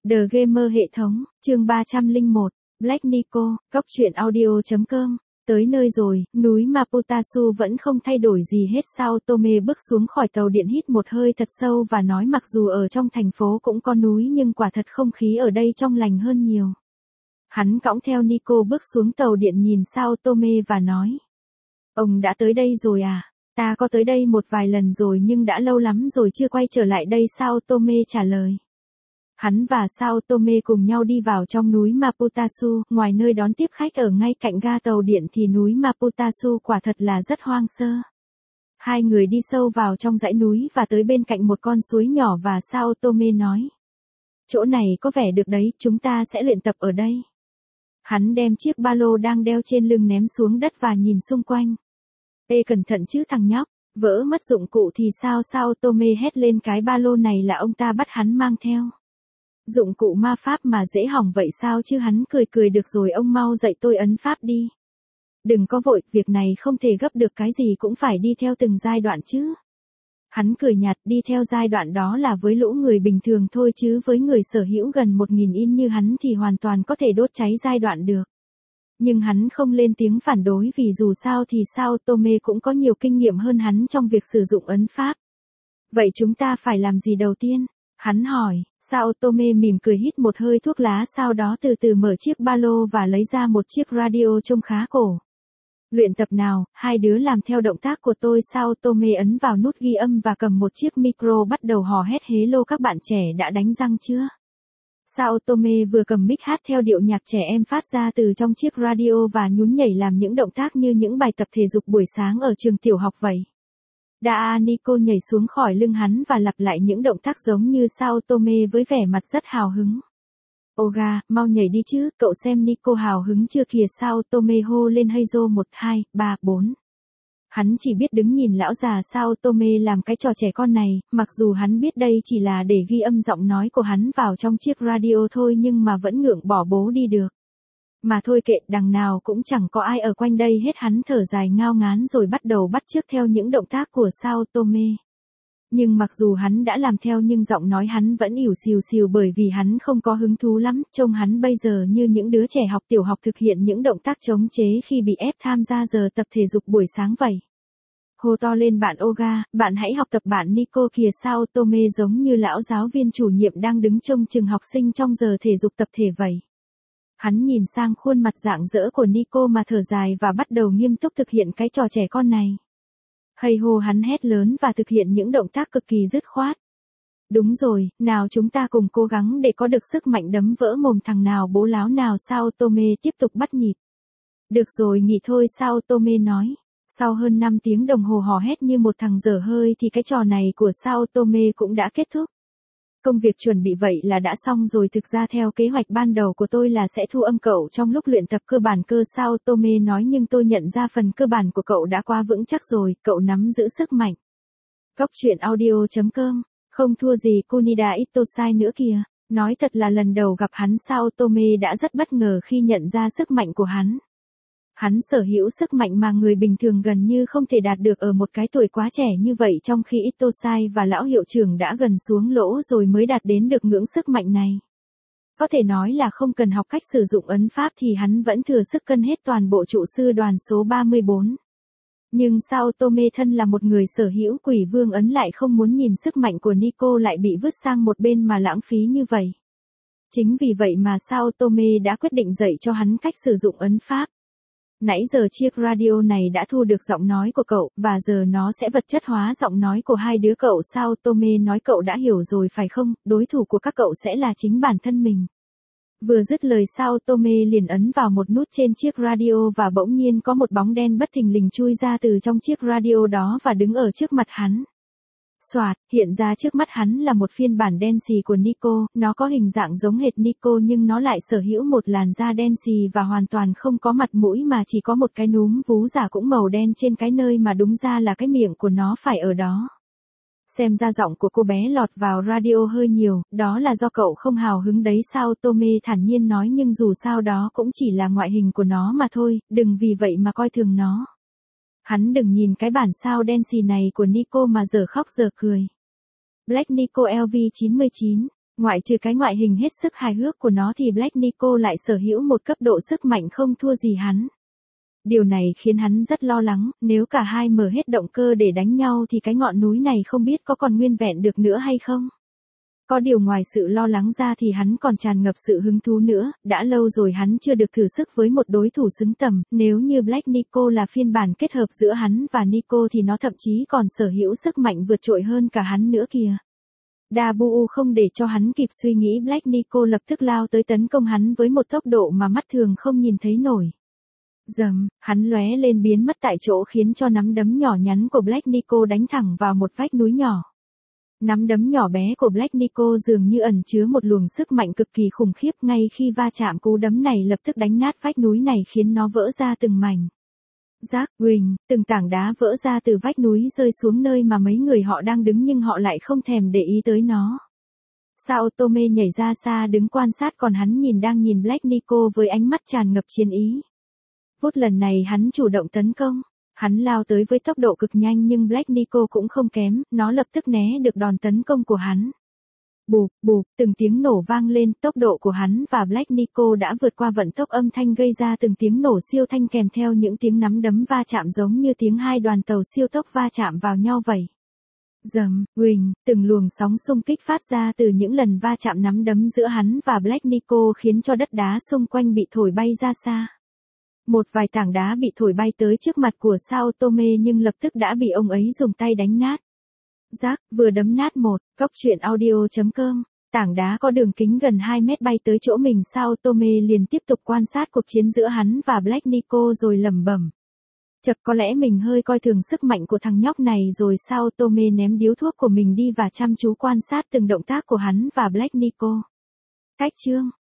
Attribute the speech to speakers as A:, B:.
A: The Gamer hệ thống, chương 301, Black Nico, Cóc truyện audio.com. Tới nơi rồi, núi Maputasu vẫn không thay đổi gì hết. Sao Tome bước xuống khỏi tàu điện hít một hơi thật sâu và nói mặc dù ở trong thành phố cũng có núi nhưng quả thật không khí ở đây trong lành hơn nhiều. Hắn cõng theo Nico bước xuống tàu điện nhìn Sao Tome và nói. Ông đã tới đây rồi à? Ta có tới đây một vài lần rồi nhưng đã lâu lắm rồi chưa quay trở lại đây. Sao Tome trả lời. Hắn và Sao Tome cùng nhau đi vào trong núi Maputasu, ngoài nơi đón tiếp khách ở ngay cạnh ga tàu điện thì núi Maputasu quả thật là rất hoang sơ. Hai người đi sâu vào trong dãy núi và tới bên cạnh một con suối nhỏ và Sao Tome nói. Chỗ này có vẻ được đấy, chúng ta sẽ luyện tập ở đây. Hắn đem chiếc ba lô đang đeo trên lưng ném xuống đất và nhìn xung quanh. Ê cẩn thận chứ thằng nhóc, vỡ mất dụng cụ thì sao? Sao Tome hét lên, cái ba lô này là ông ta bắt hắn mang theo. Dụng cụ ma pháp mà dễ hỏng vậy sao chứ? Hắn cười được rồi, ông mau dạy tôi ấn pháp đi. Đừng có vội, việc này không thể gấp được, cái gì cũng phải đi theo từng giai đoạn chứ. Hắn cười nhạt, đi theo giai đoạn đó là với lũ người bình thường thôi chứ với người sở hữu gần 1000 in như hắn thì hoàn toàn có thể đốt cháy giai đoạn được. Nhưng hắn không lên tiếng phản đối vì dù sao thì Sao Tome cũng có nhiều kinh nghiệm hơn hắn trong việc sử dụng ấn pháp. Vậy chúng ta phải làm gì đầu tiên? Hắn hỏi. Sao Tome mỉm cười hít một hơi thuốc lá, sau đó từ từ mở chiếc ba lô và lấy ra một chiếc radio trông khá cổ. Luyện tập nào, hai đứa làm theo động tác của tôi. Sao Tome ấn vào nút ghi âm và cầm một chiếc micro bắt đầu hò hét hello các bạn trẻ đã đánh răng chưa? Sao Tome vừa cầm mic hát theo điệu nhạc trẻ em phát ra từ trong chiếc radio và nhún nhảy làm những động tác như những bài tập thể dục buổi sáng ở trường tiểu học vậy. Nico nhảy xuống khỏi lưng hắn và lặp lại những động tác giống như Sao Tome với vẻ mặt rất hào hứng. Oga, mau nhảy đi chứ, cậu xem Nico hào hứng chưa kìa. Sao Tome hô lên Heizo 1, 2, 3, 4. Hắn chỉ biết đứng nhìn lão già Sao Tome làm cái trò trẻ con này, mặc dù hắn biết đây chỉ là để ghi âm giọng nói của hắn vào trong chiếc radio thôi nhưng mà vẫn ngượng bỏ bố đi được. Mà thôi kệ, đằng nào cũng chẳng có ai ở quanh đây hết. Hắn thở dài ngao ngán rồi bắt đầu bắt chước theo những động tác của Sao Tome. Nhưng mặc dù hắn đã làm theo nhưng giọng nói hắn vẫn ỉu xìu bởi vì hắn không có hứng thú lắm. Trông hắn bây giờ như những đứa trẻ học tiểu học thực hiện những động tác chống chế khi bị ép tham gia giờ tập thể dục buổi sáng vậy. Hô to lên bạn Oga, bạn hãy học tập bạn Nico kìa. Sao Tome giống như lão giáo viên chủ nhiệm đang đứng trông chừng học sinh trong giờ thể dục tập thể vậy. Hắn nhìn sang khuôn mặt rạng rỡ của Nico mà thở dài và bắt đầu nghiêm túc thực hiện cái trò trẻ con này. Hay hô, hắn hét lớn và thực hiện những động tác cực kỳ dứt khoát. Đúng rồi, nào chúng ta cùng cố gắng để có được sức mạnh đấm vỡ mồm thằng nào bố láo nào. Sao Tome tiếp tục bắt nhịp. Được rồi, nghỉ thôi. Sao Tome nói. Sau hơn 5 tiếng đồng hồ hò hét như một thằng dở hơi thì cái trò này của Sao Tome cũng đã kết thúc. Công việc chuẩn bị vậy là đã xong rồi. Thực ra theo kế hoạch ban đầu của tôi là sẽ thu âm cậu trong lúc luyện tập cơ bản cơ. Sao Tome nói, nhưng tôi nhận ra phần cơ bản của cậu đã quá vững chắc rồi, cậu nắm giữ sức mạnh. Cóc truyện audio.com, không thua gì Kunida Itosai nữa kìa. Nói thật là lần đầu gặp hắn Sao Tome đã rất bất ngờ khi nhận ra sức mạnh của hắn. Hắn sở hữu sức mạnh mà người bình thường gần như không thể đạt được ở một cái tuổi quá trẻ như vậy, trong khi Itosai và lão hiệu trưởng đã gần xuống lỗ rồi mới đạt đến được ngưỡng sức mạnh này. Có thể nói là không cần học cách sử dụng ấn pháp thì hắn vẫn thừa sức cân hết toàn bộ trụ sư đoàn số 34. Nhưng Sao Tome thân là một người sở hữu quỷ vương ấn lại không muốn nhìn sức mạnh của Nico lại bị vứt sang một bên mà lãng phí như vậy. Chính vì vậy mà Sao Tome đã quyết định dạy cho hắn cách sử dụng ấn pháp. Nãy giờ chiếc radio này đã thu được giọng nói của cậu, và giờ nó sẽ vật chất hóa giọng nói của hai đứa cậu. Sao Tome nói, cậu đã hiểu rồi phải không, đối thủ của các cậu sẽ là chính bản thân mình. Vừa dứt lời Sao Tome liền ấn vào một nút trên chiếc radio và bỗng nhiên có một bóng đen bất thình lình chui ra từ trong chiếc radio đó và đứng ở trước mặt hắn. Soạt, hiện ra trước mắt hắn là một phiên bản đen xì của Nico, nó có hình dạng giống hệt Nico nhưng nó lại sở hữu một làn da đen xì và hoàn toàn không có mặt mũi mà chỉ có một cái núm vú giả cũng màu đen trên cái nơi mà đúng ra là cái miệng của nó phải ở đó. Xem ra giọng của cô bé lọt vào radio hơi nhiều, đó là do cậu không hào hứng đấy. Sao Tome thản nhiên nói, nhưng dù sao đó cũng chỉ là ngoại hình của nó mà thôi, đừng vì vậy mà coi thường nó. Hắn đừng nhìn cái bản sao đen xì này của Nico mà giờ khóc giờ cười. Black Nico LV99 Ngoại trừ cái ngoại hình hết sức hài hước của nó thì Black Nico lại sở hữu một cấp độ sức mạnh không thua gì hắn. Điều này khiến hắn rất lo lắng, nếu cả hai mở hết động cơ để đánh nhau thì cái ngọn núi này không biết có còn nguyên vẹn được nữa hay không. Có điều ngoài sự lo lắng ra thì hắn còn tràn ngập sự hứng thú nữa, đã lâu rồi hắn chưa được thử sức với một đối thủ xứng tầm, nếu như Black Nico là phiên bản kết hợp giữa hắn và Nico thì nó thậm chí còn sở hữu sức mạnh vượt trội hơn cả hắn nữa kìa. Dabu không để cho hắn kịp suy nghĩ, Black Nico lập tức lao tới tấn công hắn với một tốc độ mà mắt thường không nhìn thấy nổi. Rầm, hắn lóe lên biến mất tại chỗ khiến cho nắm đấm nhỏ nhắn của Black Nico đánh thẳng vào một vách núi nhỏ. Nắm đấm nhỏ bé của Black Nico dường như ẩn chứa một luồng sức mạnh cực kỳ khủng khiếp, ngay khi va chạm cú đấm này lập tức đánh nát vách núi này khiến nó vỡ ra từng mảnh. Rác, huỳnh, từng tảng đá vỡ ra từ vách núi rơi xuống nơi mà mấy người họ đang đứng nhưng họ lại không thèm để ý tới nó. Sao Tome nhảy ra xa đứng quan sát còn hắn đang nhìn Black Nico với ánh mắt tràn ngập chiến ý. Phút lần này hắn chủ động tấn công. Hắn lao tới với tốc độ cực nhanh nhưng Black Nico cũng không kém, nó lập tức né được đòn tấn công của hắn. Bụp, bụp, từng tiếng nổ vang lên, tốc độ của hắn và Black Nico đã vượt qua vận tốc âm thanh gây ra từng tiếng nổ siêu thanh kèm theo những tiếng nắm đấm va chạm giống như tiếng hai đoàn tàu siêu tốc va chạm vào nhau vậy. Rầm, huỳnh, từng luồng sóng xung kích phát ra từ những lần va chạm nắm đấm giữa hắn và Black Nico khiến cho đất đá xung quanh bị thổi bay ra xa. Một vài tảng đá bị thổi bay tới trước mặt của Sao Tome nhưng lập tức đã bị ông ấy dùng tay đánh nát. Rác, vừa đấm nát một, cóc truyện audio.com, tảng đá có đường kính gần 2 mét bay tới chỗ mình. Sao Tome liền tiếp tục quan sát cuộc chiến giữa hắn và Black Nico rồi lẩm bẩm. Chật, có lẽ mình hơi coi thường sức mạnh của thằng nhóc này rồi. Sao Tome ném điếu thuốc của mình đi và chăm chú quan sát từng động tác của hắn và Black Nico. Cách chương